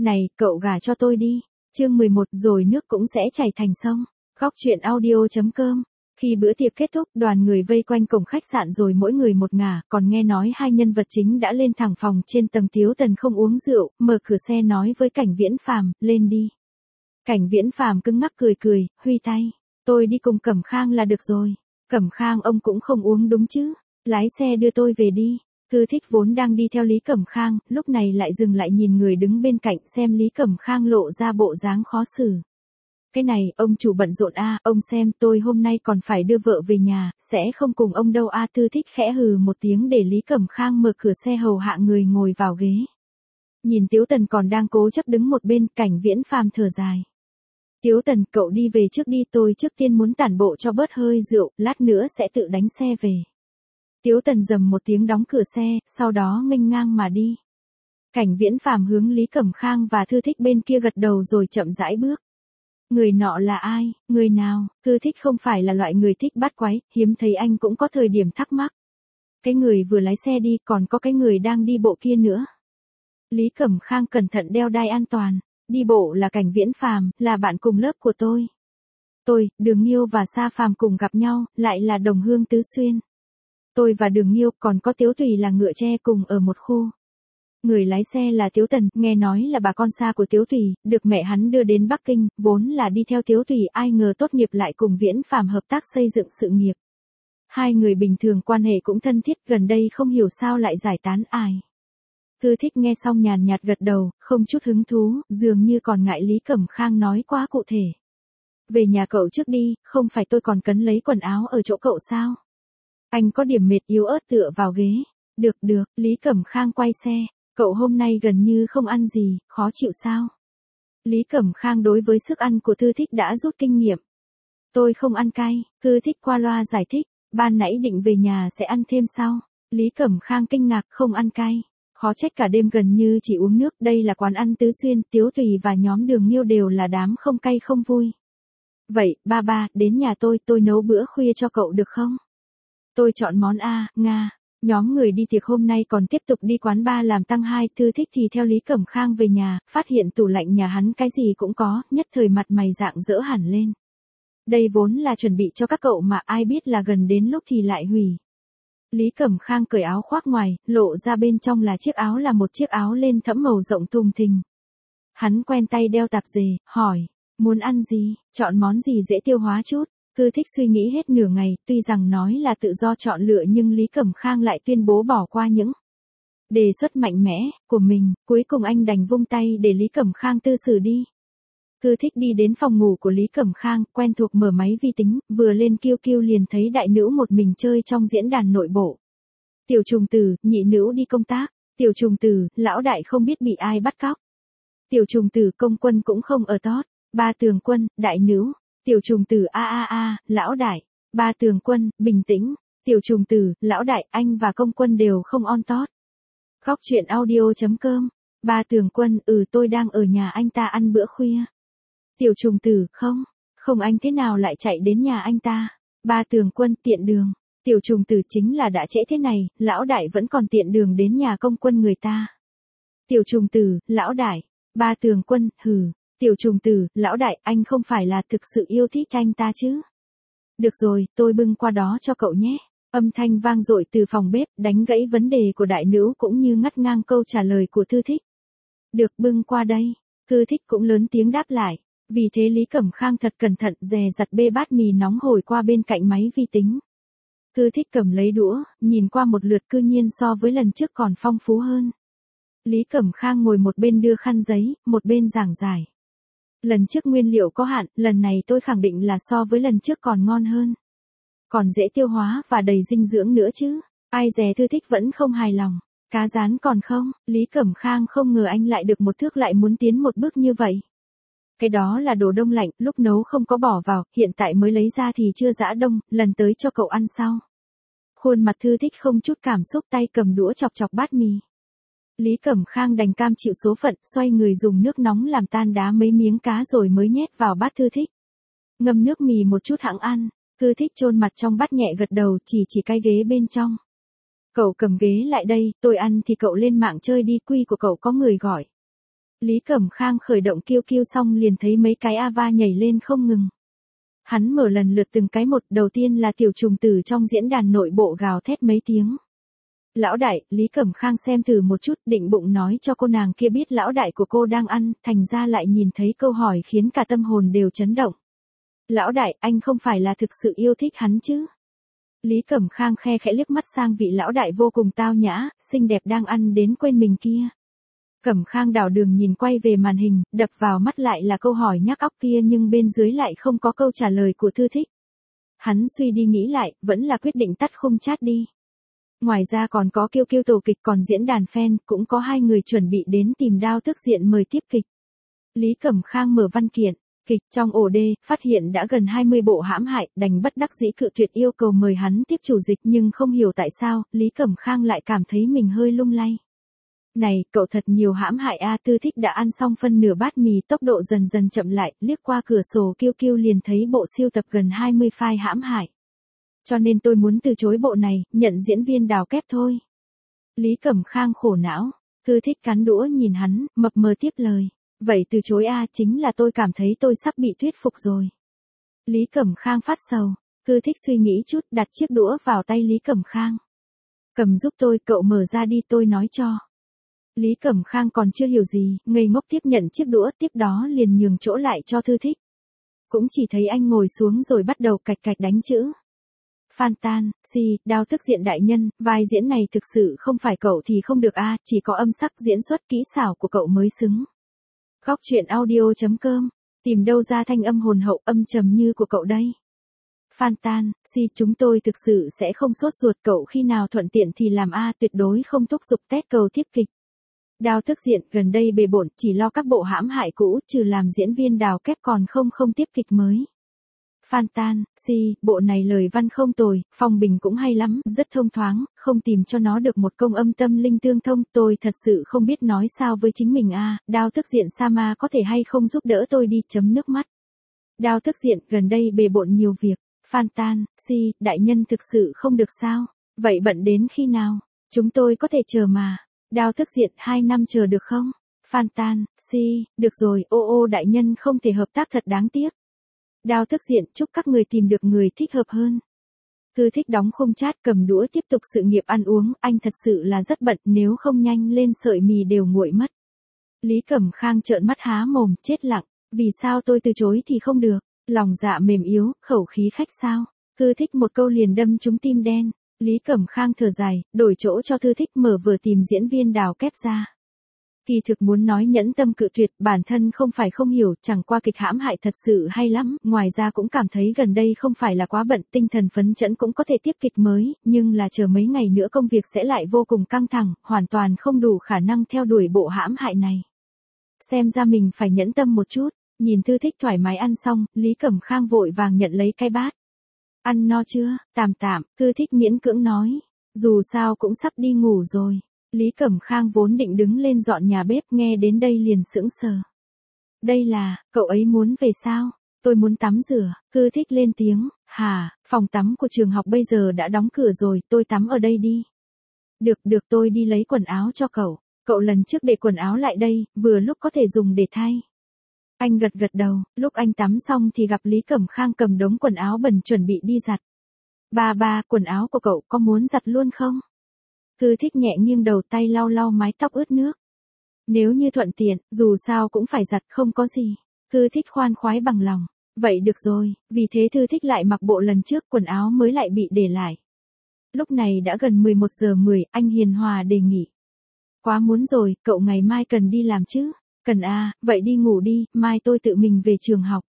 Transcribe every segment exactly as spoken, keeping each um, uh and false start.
Này, cậu gả cho tôi đi. Chương mười một, rồi nước cũng sẽ chảy thành sông. Góc truyện audio chấm com. Khi bữa tiệc kết thúc, đoàn người vây quanh cổng khách sạn rồi mỗi người một ngả, còn nghe nói hai nhân vật chính đã lên thẳng phòng trên tầng. Tiếu Tần không uống rượu, mở cửa xe nói với Cảnh Viễn Phàm, lên đi. Cảnh Viễn Phàm cứng ngắc cười cười, huy tay, tôi đi cùng Cẩm Khang là được rồi. Cẩm Khang ông cũng không uống đúng chứ, lái xe đưa tôi về đi. Thư Thích vốn đang đi theo Lý Cẩm Khang, lúc này lại dừng lại nhìn người đứng bên cạnh xem Lý Cẩm Khang lộ ra bộ dáng khó xử. Cái này, ông chủ bận rộn a, à, ông xem tôi hôm nay còn phải đưa vợ về nhà, sẽ không cùng ông đâu a. À, Thư Thích khẽ hừ một tiếng để Lý Cẩm Khang mở cửa xe hầu hạ người ngồi vào ghế. Nhìn Tiếu Tần còn đang cố chấp đứng một bên, Cảnh Viễn Phàm thở dài. Tiếu Tần, cậu đi về trước đi, tôi trước tiên muốn tản bộ cho bớt hơi rượu, lát nữa sẽ tự đánh xe về. Tiếu Tần rầm một tiếng đóng cửa xe, sau đó nghênh ngang mà đi. Cảnh Viễn Phàm hướng Lý Cẩm Khang và Thư Thích bên kia gật đầu rồi chậm rãi bước. Người nọ là ai, người nào? Thư Thích không phải là loại người thích bắt quái, hiếm thấy anh cũng có thời điểm thắc mắc. Cái người vừa lái xe đi, còn có cái người đang đi bộ kia nữa. Lý Cẩm Khang cẩn thận đeo đai an toàn. Đi bộ là Cảnh Viễn Phàm, là bạn cùng lớp của tôi. Tôi, Đường Nghiêu và Sa Phàm cùng gặp nhau, lại là đồng hương tứ xuyên. Tôi và Đường Nghiêu còn có Tiếu Tùy là ngựa tre cùng ở một khu. Người lái xe là Tiếu Tần, nghe nói là bà con xa của Tiếu Tùy, được mẹ hắn đưa đến Bắc Kinh, vốn là đi theo Tiếu Tùy, ai ngờ tốt nghiệp lại cùng Viễn Phàm hợp tác xây dựng sự nghiệp. Hai người bình thường quan hệ cũng thân thiết, gần đây không hiểu sao lại giải tán ai. Thư Thích nghe xong nhàn nhạt gật đầu, không chút hứng thú, dường như còn ngại Lý Cẩm Khang nói quá cụ thể. Về nhà cậu trước đi, không phải tôi còn cấn lấy quần áo ở chỗ cậu sao? Anh có điểm mệt, yếu ớt tựa vào ghế. Được được, Lý Cẩm Khang quay xe. Cậu hôm nay gần như không ăn gì, khó chịu sao? Lý Cẩm Khang đối với sức ăn của Thư Thích đã rút kinh nghiệm. Tôi không ăn cay, Thư Thích qua loa giải thích, ban nãy định về nhà sẽ ăn thêm sau. Lý Cẩm Khang kinh ngạc, không ăn cay. Khó trách cả đêm gần như chỉ uống nước, đây là quán ăn tứ xuyên, Tiếu Tùy và nhóm Đường Nghiêu đều là đám không cay không vui. Vậy, ba ba, đến nhà tôi, tôi nấu bữa khuya cho cậu được không? Tôi chọn món A, Nga. Nhóm người đi tiệc hôm nay còn tiếp tục đi quán bar làm tăng hai. Thư Thích thì theo Lý Cẩm Khang về nhà, phát hiện tủ lạnh nhà hắn cái gì cũng có, nhất thời mặt mày rạng rỡ hẳn lên. Đây vốn là chuẩn bị cho các cậu mà ai biết là gần đến lúc thì lại hủy. Lý Cẩm Khang cởi áo khoác ngoài, lộ ra bên trong là chiếc áo là một chiếc áo len thẫm màu rộng thùng thình. Hắn quen tay đeo tạp dề, hỏi, muốn ăn gì, chọn món gì dễ tiêu hóa chút. Thư Thích suy nghĩ hết nửa ngày, tuy rằng nói là tự do chọn lựa nhưng Lý Cẩm Khang lại tuyên bố bỏ qua những đề xuất mạnh mẽ của mình, cuối cùng anh đành vung tay để Lý Cẩm Khang tự xử đi. Thư Thích đi đến phòng ngủ của Lý Cẩm Khang, quen thuộc mở máy vi tính, vừa lên kiu kiu liền thấy đại nữ một mình chơi trong diễn đàn nội bộ. Tiểu Trùng Tử, nhị nữ đi công tác. Tiểu Trùng Tử, lão đại không biết bị ai bắt cóc. Tiểu Trùng Tử, công quân cũng không ở tót. Ba Tường Quân, đại nữ. Tiểu Trùng Tử, a a a, lão đại. Ba Tường Quân, bình tĩnh. Tiểu Trùng Tử, lão đại, anh và công quân đều không on tót. Góc truyện audio chấm com. Ba Tường Quân, ừ tôi đang ở nhà anh ta ăn bữa khuya. Tiểu Trùng Tử, không, không anh thế nào lại chạy đến nhà anh ta. Ba Tường Quân, tiện đường. Tiểu Trùng Tử, chính là đã trễ thế này, lão đại vẫn còn tiện đường đến nhà công quân người ta. Tiểu Trùng Tử, lão đại. Ba Tường Quân, hừ. Tiểu Trùng Tử, lão đại, anh không phải là thực sự yêu thích anh ta chứ? Được rồi, tôi bưng qua đó cho cậu nhé. Âm thanh vang dội từ phòng bếp, đánh gãy vấn đề của đại nữ cũng như ngắt ngang câu trả lời của Thư Thích. Được, bưng qua đây. Thư Thích cũng lớn tiếng đáp lại. Vì thế Lý Cẩm Khang thật cẩn thận dè dặt bê bát mì nóng hổi qua bên cạnh máy vi tính. Thư Thích cầm lấy đũa, nhìn qua một lượt cư nhiên so với lần trước còn phong phú hơn. Lý Cẩm Khang ngồi một bên đưa khăn giấy, một bên giảng giải. Lần trước nguyên liệu có hạn, lần này tôi khẳng định là so với lần trước còn ngon hơn. Còn dễ tiêu hóa và đầy dinh dưỡng nữa chứ. Ai dè Thư Thích vẫn không hài lòng. Cá rán còn không, Lý Cẩm Khang không ngờ anh lại được một thước lại muốn tiến một bước như vậy. Cái đó là đồ đông lạnh, lúc nấu không có bỏ vào, hiện tại mới lấy ra thì chưa giã đông, lần tới cho cậu ăn sau. Khuôn mặt Thư Thích không chút cảm xúc, tay cầm đũa chọc chọc bát mì. Lý Cẩm Khang đành cam chịu số phận, xoay người dùng nước nóng làm tan đá mấy miếng cá rồi mới nhét vào bát Thư Thích. Ngâm nước mì một chút hẵng ăn. Thư Thích chôn mặt trong bát nhẹ gật đầu, chỉ chỉ cái ghế bên trong. Cậu cầm ghế lại đây, tôi ăn thì cậu lên mạng chơi đi, quy của cậu có người gọi. Lý Cẩm Khang khởi động kiêu kiêu xong liền thấy mấy cái Ava nhảy lên không ngừng. Hắn mở lần lượt từng cái một, đầu tiên là tiểu trùng tử trong diễn đàn nội bộ gào thét mấy tiếng. Lão đại, Lý Cẩm Khang xem thử một chút, định bụng nói cho cô nàng kia biết lão đại của cô đang ăn, thành ra lại nhìn thấy câu hỏi khiến cả tâm hồn đều chấn động. Lão đại, anh không phải là thực sự yêu thích hắn chứ? Lý Cẩm Khang khe khẽ liếc mắt sang vị lão đại vô cùng tao nhã, xinh đẹp đang ăn đến quên mình kia. Cẩm Khang đảo đường nhìn quay về màn hình, đập vào mắt lại là câu hỏi nhắc óc kia nhưng bên dưới lại không có câu trả lời của Thư Thích. Hắn suy đi nghĩ lại, vẫn là quyết định tắt khung chat đi. Ngoài ra còn có kiêu kiêu tổ kịch, còn diễn đàn fan, cũng có hai người chuẩn bị đến tìm Đao Tức Diện mời tiếp kịch. Lý Cẩm Khang mở văn kiện, kịch trong ổ đê, phát hiện đã gần hai mươi bộ hãm hại, đành bất đắc dĩ cự tuyệt yêu cầu mời hắn tiếp chủ dịch nhưng không hiểu tại sao, Lý Cẩm Khang lại cảm thấy mình hơi lung lay. Này, cậu thật nhiều hãm hại a. Tư Thích đã ăn xong phân nửa bát mì, tốc độ dần dần chậm lại, liếc qua cửa sổ kiêu kiêu liền thấy bộ siêu tập gần hai mươi file hãm hại. Cho nên tôi muốn từ chối bộ này, nhận diễn viên Đào kép thôi. Lý Cẩm Khang khổ não, Tư Thích cắn đũa nhìn hắn, mập mờ tiếp lời. Vậy từ chối a, chính là tôi cảm thấy tôi sắp bị thuyết phục rồi. Lý Cẩm Khang phát sầu, Tư Thích suy nghĩ chút, đặt chiếc đũa vào tay Lý Cẩm Khang. Cầm giúp tôi, cậu mở ra đi tôi nói cho. Lý Cẩm Khang còn chưa hiểu gì, ngây ngốc tiếp nhận chiếc đũa, tiếp đó liền nhường chỗ lại cho Thư Thích. Cũng chỉ thấy anh ngồi xuống rồi bắt đầu cạch cạch đánh chữ. Phan Tan, si, Đao Tức Diện đại nhân, vai diễn này thực sự không phải cậu thì không được a, chỉ có âm sắc diễn xuất kỹ xảo của cậu mới xứng. Góc truyện audio chấm com, tìm đâu ra thanh âm hồn hậu âm trầm như của cậu đây. Phan Tan, si, chúng tôi thực sự sẽ không sốt ruột, cậu khi nào thuận tiện thì làm a, tuyệt đối không thúc giục test cầu tiếp kịch. Đao Tức Diện gần đây bề bộn, chỉ lo các bộ hãm hại cũ, trừ làm diễn viên Đào kép còn không không tiếp kịch mới. Phan Tan, si, bộ này lời văn không tồi, phong bình cũng hay lắm, rất thông thoáng, không tìm cho nó được một công âm tâm linh tương thông, tôi thật sự không biết nói sao với chính mình a. Đao Tức Diện Sama có thể hay không giúp đỡ tôi đi, chấm nước mắt. Đao Tức Diện gần đây bề bộn nhiều việc. Phan Tan, si, đại nhân thực sự không được sao? Vậy bận đến khi nào? Chúng tôi có thể chờ mà. Đao Tức Diện hai năm chờ được không? Phan Tan, si, được rồi, ô ô đại nhân không thể hợp tác thật đáng tiếc. Đao Tức Diện chúc các người tìm được người thích hợp hơn. Thư Thích đóng khung chat cầm đũa tiếp tục sự nghiệp ăn uống, anh thật sự là rất bận, nếu không nhanh lên sợi mì đều nguội mất. Lý Cẩm Khang trợn mắt há mồm, chết lặng, vì sao tôi từ chối thì không được, lòng dạ mềm yếu, khẩu khí khách sao, Thư Thích một câu liền đâm trúng tim đen. Lý Cẩm Khang thở dài, đổi chỗ cho Thư Thích mở vừa tìm diễn viên Đào kép ra. Kỳ thực muốn nói nhẫn tâm cự tuyệt, bản thân không phải không hiểu, chẳng qua kịch hãm hại thật sự hay lắm, ngoài ra cũng cảm thấy gần đây không phải là quá bận, tinh thần phấn chấn cũng có thể tiếp kịch mới, nhưng là chờ mấy ngày nữa công việc sẽ lại vô cùng căng thẳng, hoàn toàn không đủ khả năng theo đuổi bộ hãm hại này. Xem ra mình phải nhẫn tâm một chút, nhìn Thư Thích thoải mái ăn xong, Lý Cẩm Khang vội vàng nhận lấy cái bát. Ăn no chưa? Tạm tạm, Thư Thích miễn cưỡng nói, dù sao cũng sắp đi ngủ rồi. Lý Cẩm Khang vốn định đứng lên dọn nhà bếp, nghe đến đây liền sững sờ. Đây là, cậu ấy muốn về sao? Tôi muốn tắm rửa, Thư Thích lên tiếng, hả, phòng tắm của trường học bây giờ đã đóng cửa rồi, tôi tắm ở đây đi. Được được, tôi đi lấy quần áo cho cậu, cậu lần trước để quần áo lại đây, vừa lúc có thể dùng để thay. Anh gật gật đầu, lúc anh tắm xong thì gặp Lý Cẩm Khang cầm đống quần áo bẩn chuẩn bị đi giặt. Ba ba, quần áo của cậu có muốn giặt luôn không? Thư Thích nhẹ nghiêng đầu, tay lau lau mái tóc ướt nước. Nếu như thuận tiện, dù sao cũng phải giặt, không có gì. Thư Thích khoan khoái bằng lòng. Vậy được rồi, vì thế Thư Thích lại mặc bộ lần trước, quần áo mới lại bị để lại. Lúc này đã gần mười một giờ mười, anh hiền hòa đề nghị. Quá muốn rồi, cậu ngày mai cần đi làm chứ? Cần à, vậy đi ngủ đi, mai tôi tự mình về trường học.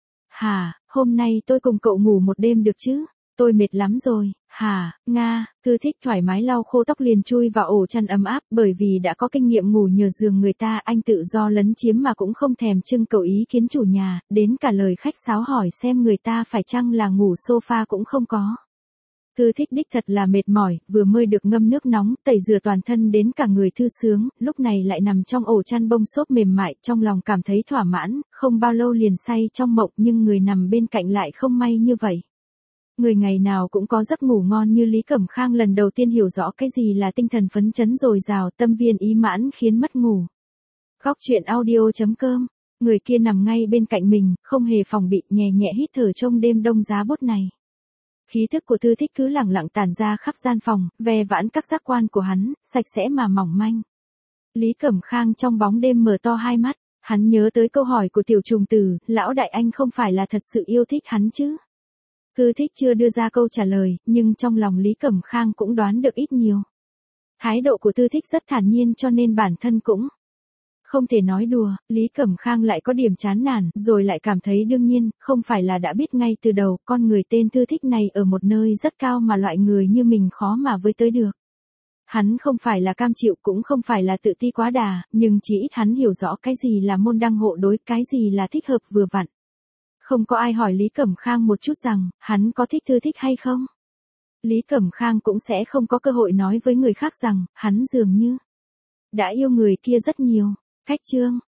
Hả, hôm nay tôi cùng cậu ngủ một đêm được chứ? Tôi mệt lắm rồi, hả, Nga, Thư Thích thoải mái lau khô tóc liền chui vào ổ chăn ấm áp, bởi vì đã có kinh nghiệm ngủ nhờ giường người ta, anh tự do lấn chiếm mà cũng không thèm trưng cầu ý kiến chủ nhà, đến cả lời khách sáo hỏi xem người ta phải chăng là ngủ sofa cũng không có. Thư Thích đích thật là mệt mỏi, vừa mới được ngâm nước nóng, tẩy rửa toàn thân đến cả người thư sướng, lúc này lại nằm trong ổ chăn bông xốp mềm mại, trong lòng cảm thấy thỏa mãn, không bao lâu liền say trong mộng, nhưng người nằm bên cạnh lại không may như vậy. Người ngày nào cũng có giấc ngủ ngon như Lý Cẩm Khang lần đầu tiên hiểu rõ cái gì là tinh thần phấn chấn dồi dào, tâm viên ý mãn khiến mất ngủ. Góc chuyện audio.com. Người kia nằm ngay bên cạnh mình, không hề phòng bị, nhẹ nhẹ hít thở trong đêm đông giá bút này. Khí thức của Thư Thích cứ lẳng lặng tản ra khắp gian phòng, ve vãn các giác quan của hắn, sạch sẽ mà mỏng manh. Lý Cẩm Khang trong bóng đêm mở to hai mắt, hắn nhớ tới câu hỏi của Tiểu Trùng Tử, lão đại anh không phải là thật sự yêu thích hắn chứ? Thư Thích chưa đưa ra câu trả lời, nhưng trong lòng Lý Cẩm Khang cũng đoán được ít nhiều. Thái độ của Thư Thích rất thản nhiên cho nên bản thân cũng không thể nói đùa. Lý Cẩm Khang lại có điểm chán nản, rồi lại cảm thấy đương nhiên, không phải là đã biết ngay từ đầu, con người tên Thư Thích này ở một nơi rất cao mà loại người như mình khó mà với tới được. Hắn không phải là cam chịu cũng không phải là tự ti quá đà, nhưng chỉ ít hắn hiểu rõ cái gì là môn đăng hộ đối, cái gì là thích hợp vừa vặn. Không có ai hỏi Lý Cẩm Khang một chút rằng, hắn có thích Thư Thích hay không? Lý Cẩm Khang cũng sẽ không có cơ hội nói với người khác rằng, hắn dường như đã yêu người kia rất nhiều. Khách chương.